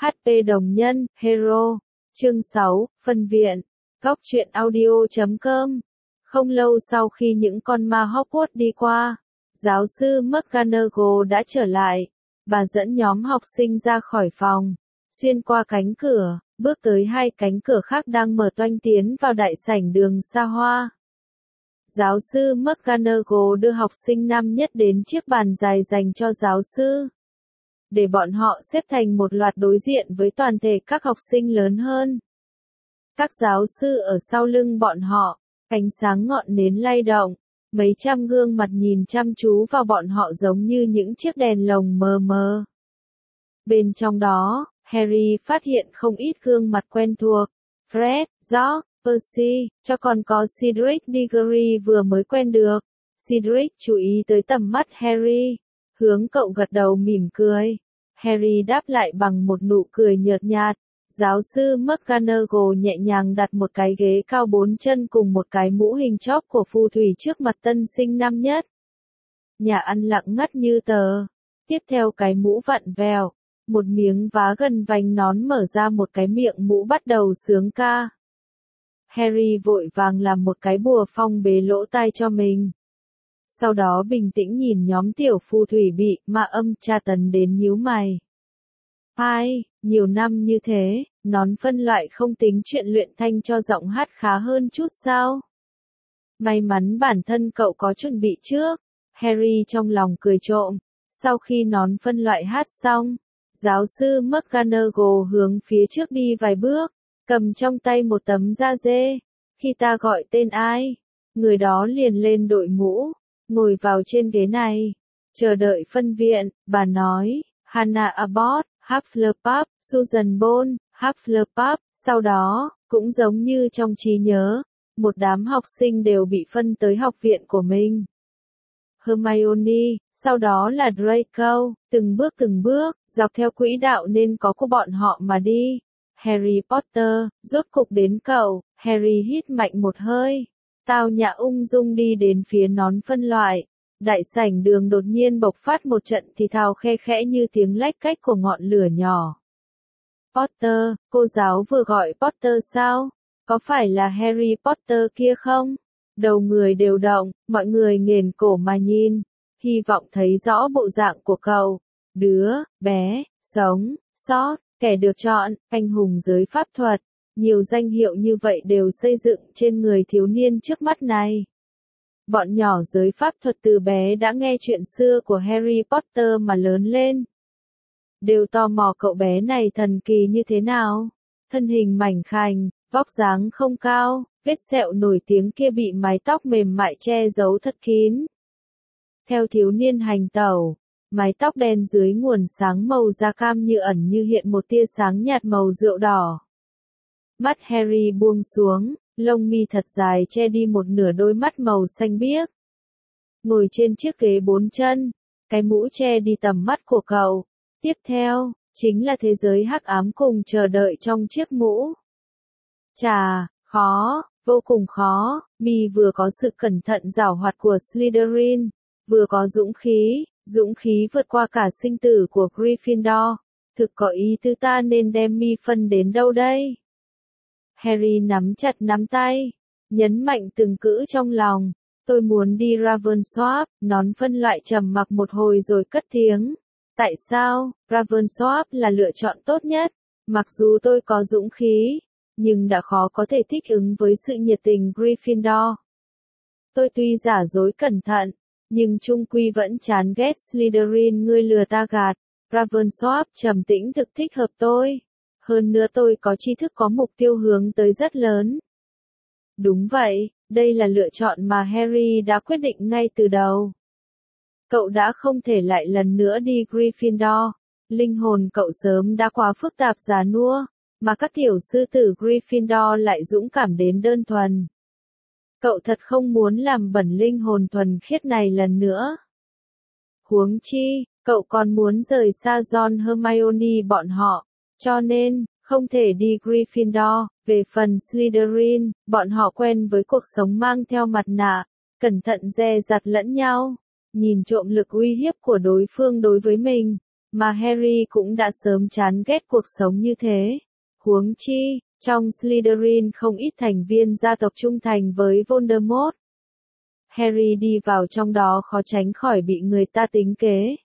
HP đồng nhân, Hero. Chương 6, phân viện. Góc truyện audio.com. Không lâu sau khi những con ma Hogwarts đi qua, giáo sư McGonagall đã trở lại. Bà dẫn nhóm học sinh ra khỏi phòng, xuyên qua cánh cửa, bước tới hai cánh cửa khác đang mở toang tiến vào đại sảnh đường xa hoa. Giáo sư McGonagall đưa học sinh năm nhất đến chiếc bàn dài dành cho giáo sư, để bọn họ xếp thành một loạt đối diện với toàn thể các học sinh lớn hơn. Các giáo sư ở sau lưng bọn họ, ánh sáng ngọn nến lay động, mấy trăm gương mặt nhìn chăm chú vào bọn họ giống như những chiếc đèn lồng mờ mờ. Bên trong đó, Harry phát hiện không ít gương mặt quen thuộc. Fred, George, Percy, cho còn có Cedric Diggory vừa mới quen được. Cedric chú ý tới tầm mắt Harry, hướng cậu gật đầu mỉm cười. Harry đáp lại bằng một nụ cười nhợt nhạt. Giáo sư McGonagall nhẹ nhàng đặt một cái ghế cao 4 chân cùng một cái mũ hình chóp của phù thủy trước mặt tân sinh năm nhất. Nhà ăn lặng ngắt như tờ. Tiếp theo cái mũ vặn vẹo, một miếng vá gần vành nón mở ra một cái miệng mũ bắt đầu sướng ca. Harry vội vàng làm một cái bùa phong bế lỗ tai cho mình. Sau đó bình tĩnh nhìn nhóm tiểu phù thủy bị ma âm tra tấn đến nhíu mày. Nhiều năm như thế, nón phân loại không tính chuyện luyện thanh cho giọng hát khá hơn chút sao? May mắn bản thân cậu có chuẩn bị trước. Harry trong lòng cười trộm. Sau khi nón phân loại hát xong, giáo sư McGonagall hướng phía trước đi vài bước, cầm trong tay một tấm da dê. Khi ta gọi tên ai, người đó liền lên đội mũ, ngồi vào trên ghế này, chờ đợi phân viện. Bà nói, Hannah Abbott, Hufflepuff, Susan Boyle, Hufflepuff. Sau đó, cũng giống như trong trí nhớ, một đám học sinh đều bị phân tới học viện của mình. Hermione, sau đó là Draco, từng bước, dọc theo quỹ đạo nên có của bọn họ mà đi. Harry Potter, rốt cục đến cậu. Harry hít mạnh một hơi, tao nhã ung dung đi đến phía nón phân loại. Đại sảnh đường đột nhiên bộc phát một trận thì thào khe khẽ như tiếng lách cách của ngọn lửa nhỏ. Potter, cô giáo vừa gọi Potter sao? Có phải là Harry Potter kia không? Đầu người đều động, mọi người nghển cổ mà nhìn, hy vọng thấy rõ bộ dạng của cậu. Đứa bé sống sót, kẻ được chọn, anh hùng giới pháp thuật. Nhiều danh hiệu như vậy đều xây dựng trên người thiếu niên trước mắt này. Bọn nhỏ giới pháp thuật từ bé đã nghe chuyện xưa của Harry Potter mà lớn lên. Đều tò mò cậu bé này thần kỳ như thế nào. Thân hình mảnh khảnh, vóc dáng không cao, vết sẹo nổi tiếng kia bị mái tóc mềm mại che giấu thật kín. Theo thiếu niên hành tẩu, mái tóc đen dưới nguồn sáng màu da cam như ẩn như hiện một tia sáng nhạt màu rượu đỏ. Mắt Harry buông xuống, lông mi thật dài che đi một nửa đôi mắt màu xanh biếc. Ngồi trên chiếc ghế 4 chân, cái mũ che đi tầm mắt của cậu. Tiếp theo, chính là thế giới hắc ám cùng chờ đợi trong chiếc mũ. Chà, khó, vô cùng khó. Mi vừa có sự cẩn thận giảo hoạt của Slytherin, vừa có dũng khí vượt qua cả sinh tử của Gryffindor. Thực có ý tứ ta nên đem Mi phân đến đâu đây? Harry nắm chặt nắm tay, nhấn mạnh từng cữ trong lòng. Tôi muốn đi Ravenclaw. Nón phân loại trầm mặc một hồi rồi cất tiếng. Tại sao? Ravenclaw là lựa chọn tốt nhất. Mặc dù tôi có dũng khí, nhưng đã khó có thể thích ứng với sự nhiệt tình Gryffindor. Tôi tuy giả dối cẩn thận, nhưng chung quy vẫn chán ghét Slytherin. Ngươi lừa ta gạt. Ravenclaw trầm tĩnh thực thích hợp tôi. Hơn nữa tôi có tri thức có mục tiêu hướng tới rất lớn. Đúng vậy, đây là lựa chọn mà Harry đã quyết định ngay từ đầu. Cậu đã không thể lại lần nữa đi Gryffindor. Linh hồn cậu sớm đã quá phức tạp già nua, mà các tiểu sư tử Gryffindor lại dũng cảm đến đơn thuần. Cậu thật không muốn làm bẩn linh hồn thuần khiết này lần nữa. Huống chi, cậu còn muốn rời xa Ron Hermione bọn họ. Cho nên, không thể đi Gryffindor. Về phần Slytherin, bọn họ quen với cuộc sống mang theo mặt nạ, cẩn thận dè dặt lẫn nhau, nhìn trộm lực uy hiếp của đối phương đối với mình. mà Harry cũng đã sớm chán ghét cuộc sống như thế. Huống chi, trong Slytherin không ít thành viên gia tộc trung thành với Voldemort. Harry đi vào trong đó khó tránh khỏi bị người ta tính kế.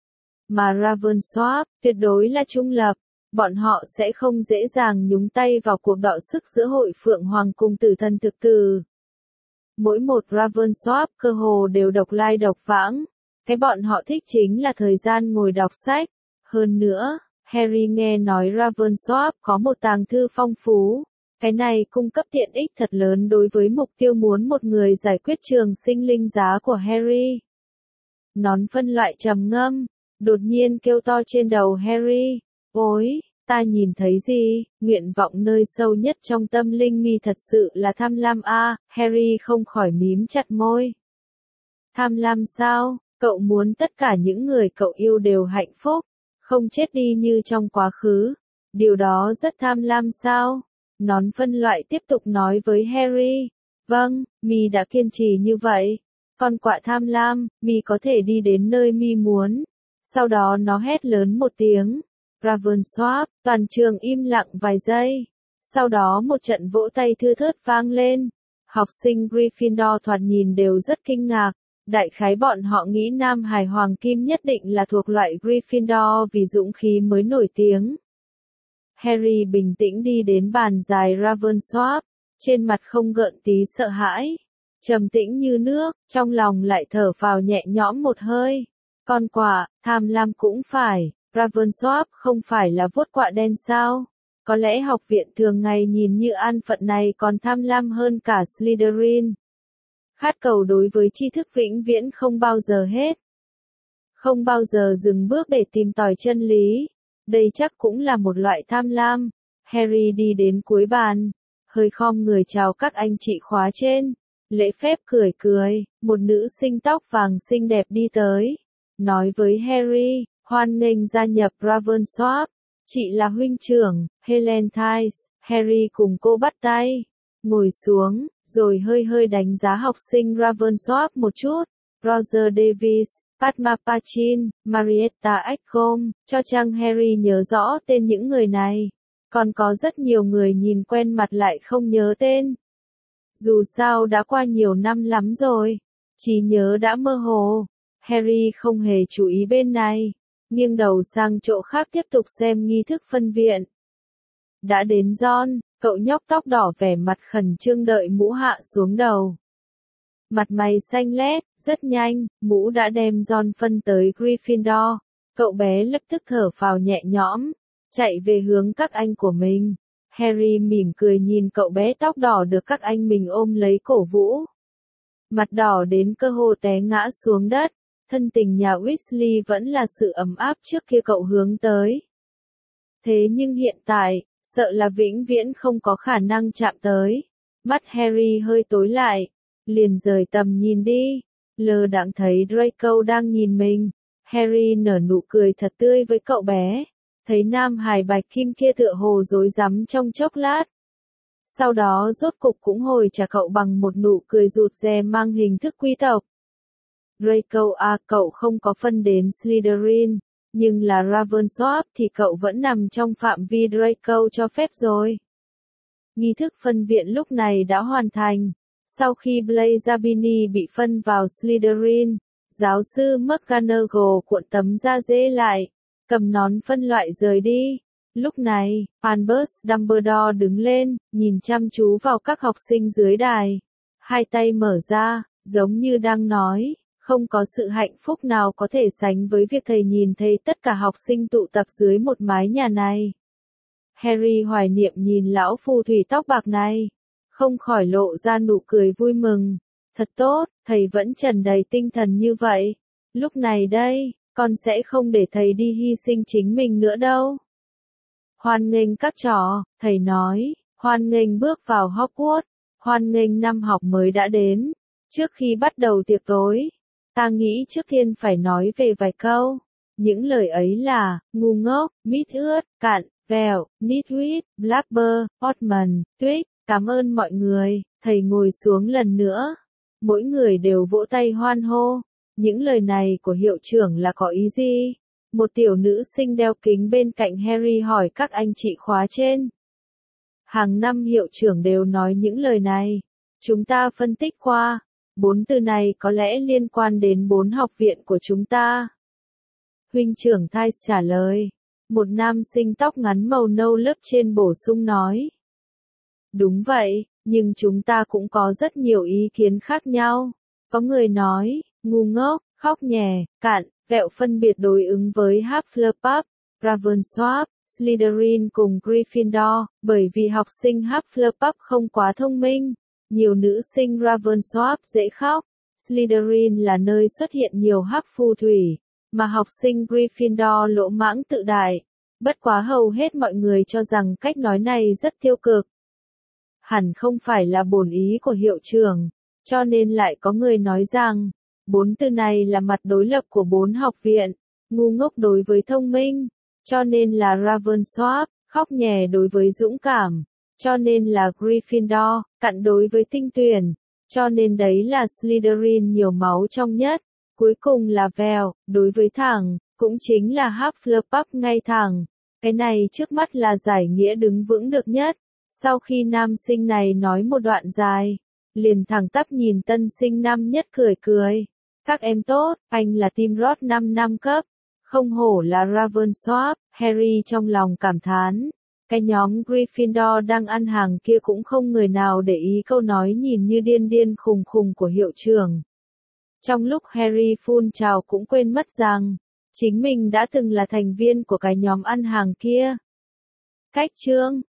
Mà Ravensworth tuyệt đối là trung lập, bọn họ sẽ không dễ dàng nhúng tay vào cuộc đọ sức giữa hội Phượng Hoàng cùng Tử Thần thực tử. Mỗi một Ravensworth cơ hồ đều độc lai độc vãng, cái bọn họ thích chính là thời gian ngồi đọc sách. Hơn nữa, Harry nghe nói Ravensworth có một tàng thư phong phú. Cái này cung cấp tiện ích thật lớn đối với mục tiêu muốn một người giải quyết trường sinh linh giá của Harry. Nón phân loại trầm ngâm, đột nhiên kêu to trên đầu Harry, ôi, ta nhìn thấy gì, nguyện vọng nơi sâu nhất trong tâm linh mi thật sự là tham lam a. Harry không khỏi mím chặt môi. Tham lam sao, cậu muốn tất cả những người cậu yêu đều hạnh phúc, không chết đi như trong quá khứ, điều đó rất tham lam sao? Nón phân loại tiếp tục nói với Harry, vâng, mi đã kiên trì như vậy. Con quạ tham lam, mi có thể đi đến nơi mi muốn. Sau đó nó hét lớn một tiếng. Ravensworth, toàn trường im lặng vài giây. Sau đó một trận vỗ tay thưa thớt vang lên. Học sinh Gryffindor thoạt nhìn đều rất kinh ngạc. Đại khái bọn họ nghĩ Nam Hải Hoàng Kim nhất định là thuộc loại Gryffindor vì dũng khí mới nổi tiếng. Harry bình tĩnh đi đến bàn dài Ravensworth, trên mặt không gợn tí sợ hãi, trầm tĩnh như nước, trong lòng lại thở phào nhẹ nhõm một hơi. Con quạ, tham lam cũng phải, Ravensworth không phải là vuốt quạ đen sao? Có lẽ học viện thường ngày nhìn như an phận này còn tham lam hơn cả Slytherin. Khát cầu đối với tri thức vĩnh viễn không bao giờ hết. Không bao giờ dừng bước để tìm tòi chân lý. Đây chắc cũng là một loại tham lam. Harry đi đến cuối bàn, hơi khom người chào các anh chị khóa trên. Lễ phép cười cười, một nữ sinh tóc vàng xinh đẹp đi tới. Nói với Harry, hoan nghênh gia nhập Ravensworth. Chị là huynh trưởng, Helen Tice. Harry cùng cô bắt tay, ngồi xuống, rồi hơi hơi đánh giá học sinh Ravensworth một chút. Roger Davis, Padma Pachin, Marietta Acom, cho chăng Harry nhớ rõ tên những người này. Còn có rất nhiều người nhìn quen mặt lại không nhớ tên. Dù sao đã qua nhiều năm lắm rồi, trí nhớ đã mơ hồ. Harry không hề chú ý bên này, nghiêng đầu sang chỗ khác tiếp tục xem nghi thức phân viện. Đã đến John, cậu nhóc tóc đỏ vẻ mặt khẩn trương đợi mũ hạ xuống đầu. Mặt mày xanh lét, rất nhanh, mũ đã đem John phân tới Gryffindor. Cậu bé lập tức thở phào nhẹ nhõm, chạy về hướng các anh của mình. Harry mỉm cười nhìn cậu bé tóc đỏ được các anh mình ôm lấy cổ vũ. Mặt đỏ đến cơ hồ té ngã xuống đất, thân tình nhà Weasley vẫn là sự ấm áp trước kia cậu hướng tới. Thế nhưng hiện tại, sợ là vĩnh viễn không có khả năng chạm tới. Mắt Harry hơi tối lại, liền rời tầm nhìn đi, lờ đãng thấy Draco đang nhìn mình. Harry nở nụ cười thật tươi với cậu bé, thấy Nam Hải Bạch Kim kia tựa hồ rối rắm trong chốc lát. Sau đó rốt cục cũng hồi trả cậu bằng một nụ cười rụt rè mang hình thức quý tộc. Draco à, cậu không có phân đến Slytherin, nhưng là Ravensworth thì cậu vẫn nằm trong phạm vi Draco cho phép rồi. Nghi thức phân viện lúc này đã hoàn thành. Sau khi Blaise Zabini bị phân vào Slytherin, giáo sư McGonagall cuộn tấm da dê lại, cầm nón phân loại rời đi. Lúc này, Albus Dumbledore đứng lên, nhìn chăm chú vào các học sinh dưới đài. Hai tay mở ra, giống như đang nói, không có sự hạnh phúc nào có thể sánh với việc thầy nhìn thấy tất cả học sinh tụ tập dưới một mái nhà này. Harry hoài niệm nhìn lão phù thủy tóc bạc này, không khỏi lộ ra nụ cười vui mừng. Thật tốt, thầy vẫn tràn đầy tinh thần như vậy. Lúc này đây, con sẽ không để thầy đi hy sinh chính mình nữa đâu. Hoan nghênh các trò, thầy nói, hoan nghênh bước vào Hogwarts, hoan nghênh năm học mới đã đến. Trước khi bắt đầu tiệc tối, ta nghĩ trước tiên phải nói về vài câu. Những lời ấy là, ngu ngốc, mít ướt, cạn, vẹo, nitwit, blabber, Oddman, Twig. Cảm ơn mọi người, thầy ngồi xuống lần nữa. Mỗi người đều vỗ tay hoan hô. Những lời này của hiệu trưởng là có ý gì? Một tiểu nữ sinh đeo kính bên cạnh Harry hỏi các anh chị khóa trên. Hàng năm hiệu trưởng đều nói những lời này. Chúng ta phân tích qua. 4 từ này có lẽ liên quan đến 4 học viện của chúng ta. Huynh trưởng Thais trả lời. Một nam sinh tóc ngắn màu nâu lớp trên bổ sung nói. Đúng vậy, nhưng chúng ta cũng có rất nhiều ý kiến khác nhau. Có người nói, ngu ngốc, khóc nhè, cạn, vẹo phân biệt đối ứng với Hufflepuff, Ravenclaw, Slytherin cùng Gryffindor, bởi vì học sinh Hufflepuff không quá thông minh. Nhiều nữ sinh Ravenclaw dễ khóc. Slytherin là nơi xuất hiện nhiều hắc phù thủy, mà học sinh Gryffindor lỗ mãng tự đại. Bất quá hầu hết mọi người cho rằng cách nói này rất tiêu cực. Hẳn không phải là bổn ý của hiệu trưởng, cho nên lại có người nói rằng, 4 từ này là mặt đối lập của 4 học viện, ngu ngốc đối với thông minh, cho nên là Ravenclaw, khóc nhè đối với dũng cảm, cho nên là Gryffindor, cặn đối với tinh tuyển, cho nên đấy là Slytherin nhiều máu trong nhất, cuối cùng là vèo, đối với thẳng, cũng chính là Hufflepuff ngay thẳng. Cái này trước mắt là giải nghĩa đứng vững được nhất. Sau khi nam sinh này nói một đoạn dài, liền thẳng tắp nhìn tân sinh năm nhất cười cười. Các em tốt, anh là team Rot 5 năm cấp. Không hổ là Ravenclaw, Harry trong lòng cảm thán. Cái nhóm Gryffindor đang ăn hàng kia cũng không người nào để ý câu nói nhìn như điên điên khùng khùng của hiệu trưởng. Trong lúc Harry phun trào cũng quên mất rằng, chính mình đã từng là thành viên của cái nhóm ăn hàng kia. Cách chương